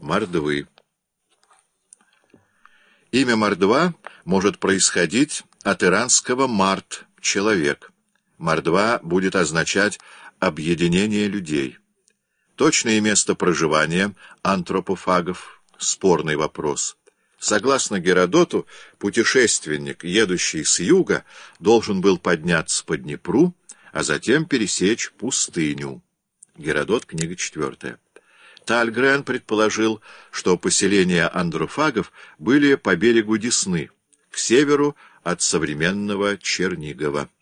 мордвы. Имя мордва может происходить от иранского «мард» — человек. Мордва будет означать объединение людей. Точное место проживания антропофагов — спорный вопрос. Согласно Геродоту, путешественник, едущий с юга, должен был подняться по Днепру, а затем пересечь пустыню. Геродот, книга 4. Тальгрен предположил, что поселения андрофагов были по берегу Десны, к северу от современного Чернигова.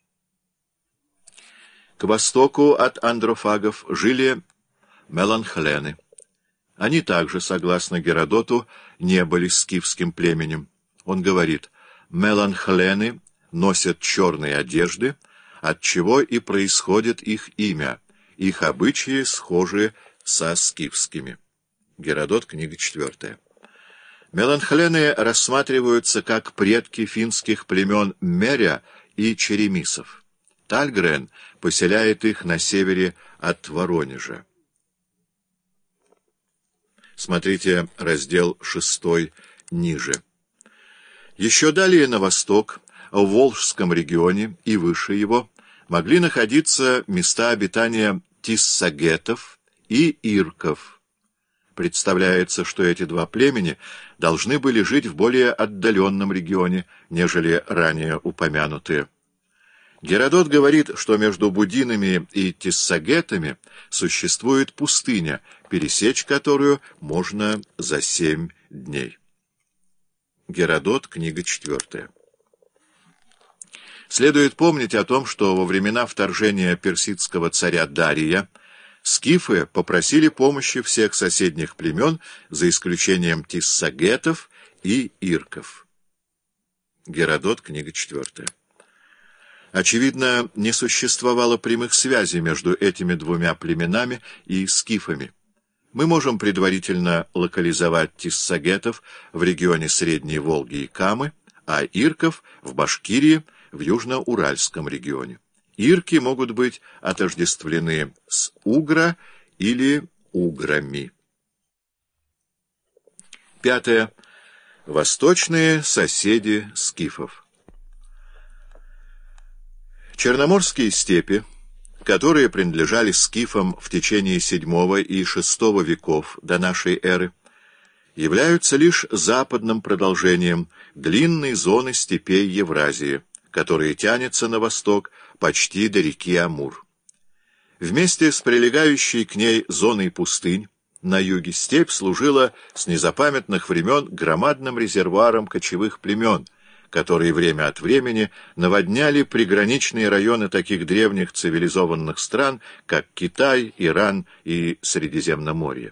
К востоку от андрофагов жили меланхлены. Они также, согласно Геродоту, не были скифским племенем. Он говорит: меланхлены носят черные одежды, отчего и происходит их имя, их обычаи схожи со скифскими. Геродот, книга 4. Меланхлены рассматриваются как предки финских племен Меря и черемисов. Тальгрен поселяет их на севере от Воронежа. Смотрите раздел 6 ниже. Еще далее на восток, в Волжском регионе и выше его, могли находиться места обитания тиссагетов и ирков. Представляется, что эти два племени должны были жить в более отдаленном регионе, нежели ранее упомянутые. Геродот говорит, что между будинами и тиссагетами существует пустыня, пересечь которую можно за 7 дней. Геродот, книга 4. Следует помнить о том, что во времена вторжения персидского царя Дария скифы попросили помощи всех соседних племен, за исключением тиссагетов и ирков. Геродот, книга 4. Очевидно, не существовало прямых связей между этими двумя племенами и скифами. Мы можем предварительно локализовать тиссагетов в регионе Средней Волги и Камы, а ирков в Башкирии, в Южно-Уральском регионе. Ирки могут быть отождествлены с угра или уграми. 5. Восточные соседи скифов. Черноморские степи, которые принадлежали скифам в течение VII и VI веков до нашей эры, являются лишь западным продолжением длинной зоны степей Евразии, которая тянется на восток почти до реки Амур. Вместе с прилегающей к ней зоной пустынь на юге степь служила с незапамятных времен громадным резервуаром кочевых племен, которые время от времени наводняли приграничные районы таких древних цивилизованных стран, как Китай, Иран и Средиземноморье.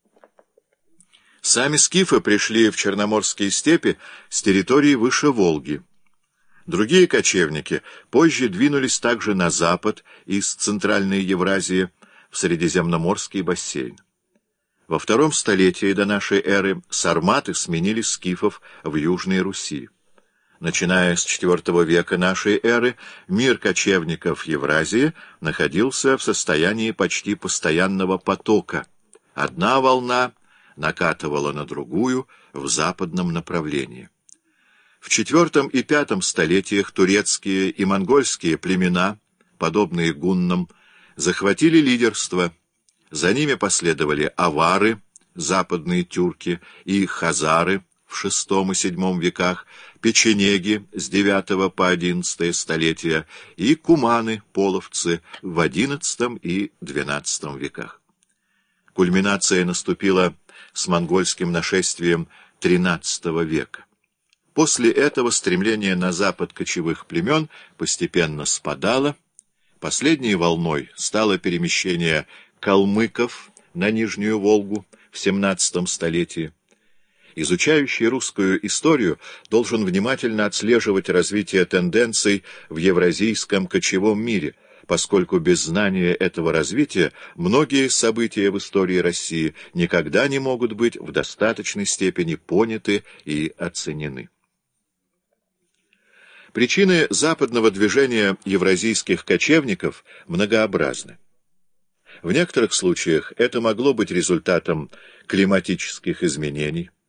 Сами скифы пришли в Черноморские степи с территории выше Волги. Другие кочевники позже двинулись также на запад из Центральной Евразии в Средиземноморский бассейн. Во II столетии до нашей эры сарматы сменили скифов в Южной Руси. Начиная с IV века нашей эры, мир кочевников Евразии находился в состоянии почти постоянного потока. Одна волна накатывала на другую в западном направлении. В IV и V столетиях турецкие и монгольские племена, подобные гуннам, захватили лидерство. За ними последовали авары, западные тюрки, и хазары в VI и VII веках, печенеги с IX по XI столетия и куманы, половцы в XI и XII веках. Кульминация наступила с монгольским нашествием XIII века. После этого стремление на запад кочевых племен постепенно спадало. Последней волной стало перемещение калмыков на Нижнюю Волгу в XVII столетии. Изучающий русскую историю должен внимательно отслеживать развитие тенденций в евразийском кочевом мире, поскольку без знания этого развития многие события в истории России никогда не могут быть в достаточной степени поняты и оценены. Причины западного движения евразийских кочевников многообразны. В некоторых случаях это могло быть результатом климатических изменений.